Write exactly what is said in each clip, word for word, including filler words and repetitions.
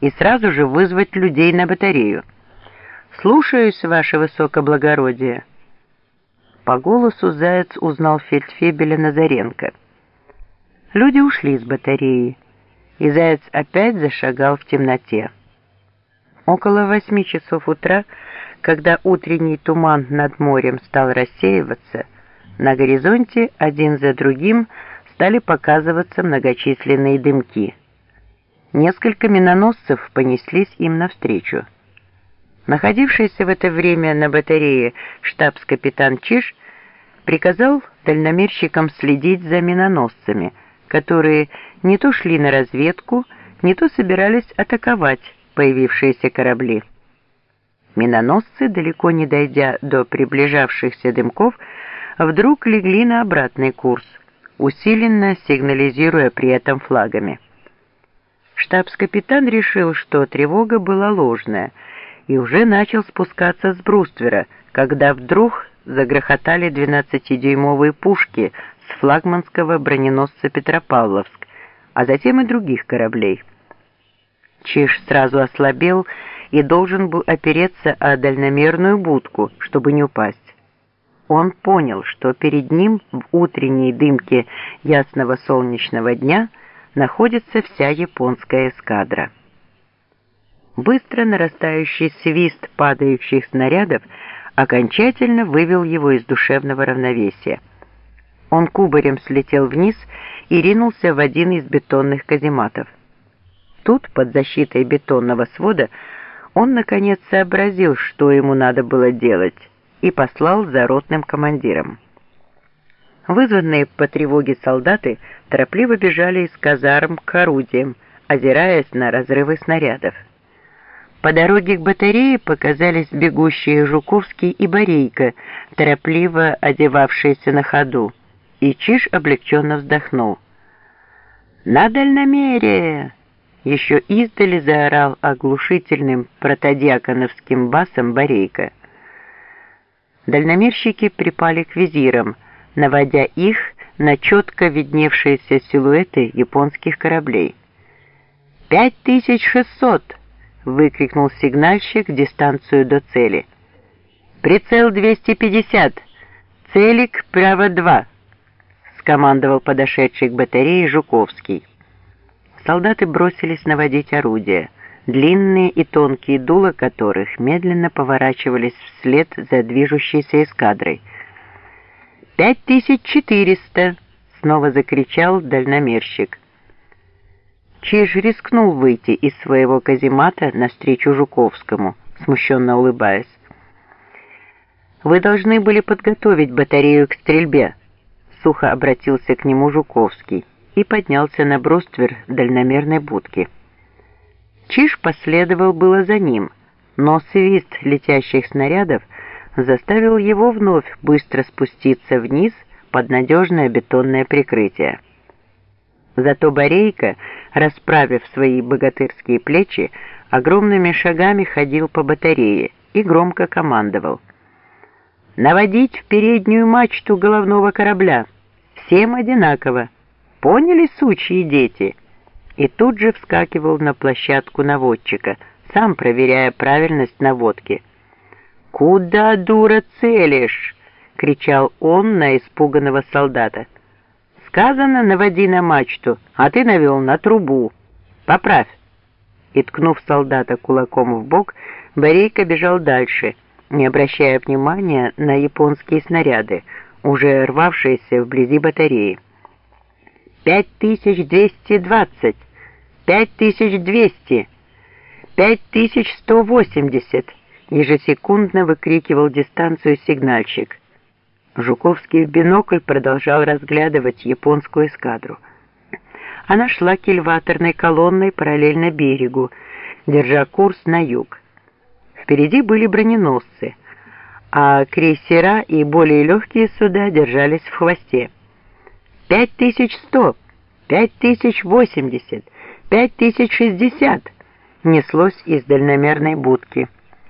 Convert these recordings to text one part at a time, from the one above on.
и сразу же вызвать людей на батарею. «Слушаюсь, ваше высокоблагородие». По голосу Заяц узнал фельдфебеля Назаренко. Люди ушли с батареи, и Заяц опять зашагал в темноте. Около восьми часов утра, когда утренний туман над морем стал рассеиваться, на горизонте один за другим стали показываться многочисленные дымки. Несколько миноносцев понеслись им навстречу. Находившийся в это время на батарее штабс-капитан Чиж приказал дальномерщикам следить за миноносцами, которые не то шли на разведку, не то собирались атаковать появившиеся корабли. Миноносцы, далеко не дойдя до приближавшихся дымков, вдруг легли на обратный курс, усиленно сигнализируя при этом флагами. Штабс-капитан решил, что тревога была ложная, и уже начал спускаться с бруствера, когда вдруг загрохотали двенадцатидюймовые пушки с флагманского броненосца «Петропавловск», а затем и других кораблей. Чиж сразу ослабел и должен был опереться о дальномерную будку, чтобы не упасть. Он понял, что перед ним в утренней дымке ясного солнечного дня находится вся японская эскадра. Быстро нарастающий свист падающих снарядов окончательно вывел его из душевного равновесия. Он кубарем слетел вниз и ринулся в один из бетонных казематов. Тут, под защитой бетонного свода, он наконец сообразил, что ему надо было делать, и послал за ротным командиром. Вызванные по тревоге солдаты торопливо бежали из казарм к орудиям, озираясь на разрывы снарядов. По дороге к батарее показались бегущие Жуковский и Борейко, торопливо одевавшиеся на ходу, и Чиж облегченно вздохнул. «На дальномере!» Еще издали заорал оглушительным протодиаконовским басом Борейко. Дальномерщики припали к визирам, наводя их на четко видневшиеся силуэты японских кораблей. «Пять тысяч шестьсот!» — выкрикнул сигнальщик дистанцию до цели. «Прицел двести пятьдесят! Целик право два!» — скомандовал подошедший к батарее Жуковский. Солдаты бросились наводить орудия, длинные и тонкие дула которых медленно поворачивались вслед за движущейся эскадрой. «Пять тысяч четыреста!» — снова закричал дальномерщик. Чиж рискнул выйти из своего каземата навстречу Жуковскому, смущенно улыбаясь. «Вы должны были подготовить батарею к стрельбе», — сухо обратился к нему Жуковский и поднялся на бруствер дальномерной будки. Чиж последовал было за ним, но свист летящих снарядов заставил его вновь быстро спуститься вниз под надежное бетонное прикрытие. Зато Борейко, расправив свои богатырские плечи, огромными шагами ходил по батарее и громко командовал: «Наводить в переднюю мачту головного корабля! Всем одинаково! Поняли, сучьи дети?» И тут же вскакивал на площадку наводчика, сам проверяя правильность наводки. «Куда, дура, целишь?» — кричал он на испуганного солдата. «Сказано, наводи на мачту, а ты навел на трубу. Поправь!» И, ткнув солдата кулаком в бок, Борейко бежал дальше, не обращая внимания на японские снаряды, уже рвавшиеся вблизи батареи. «Пять тысяч двести двадцать! Пять тысяч двести! Пять тысяч сто восемьдесят!» ежесекундно выкрикивал дистанцию сигнальщик. Жуковский в бинокль продолжал разглядывать японскую эскадру. Она шла кильваторной колонной параллельно берегу, держа курс на юг. Впереди были броненосцы, а крейсера и более легкие суда держались в хвосте. «Пять тысяч сто! Пять тысяч восемьдесят! Пять тысяч шестьдесят!» неслось из дальномерной будки.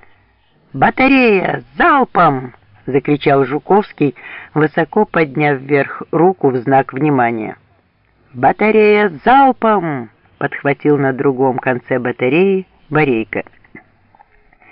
«Батарея! Залпом!» — закричал Жуковский, высоко подняв вверх руку в знак внимания. «Батарея! Залпом!» подхватил на другом конце батареи Борейко.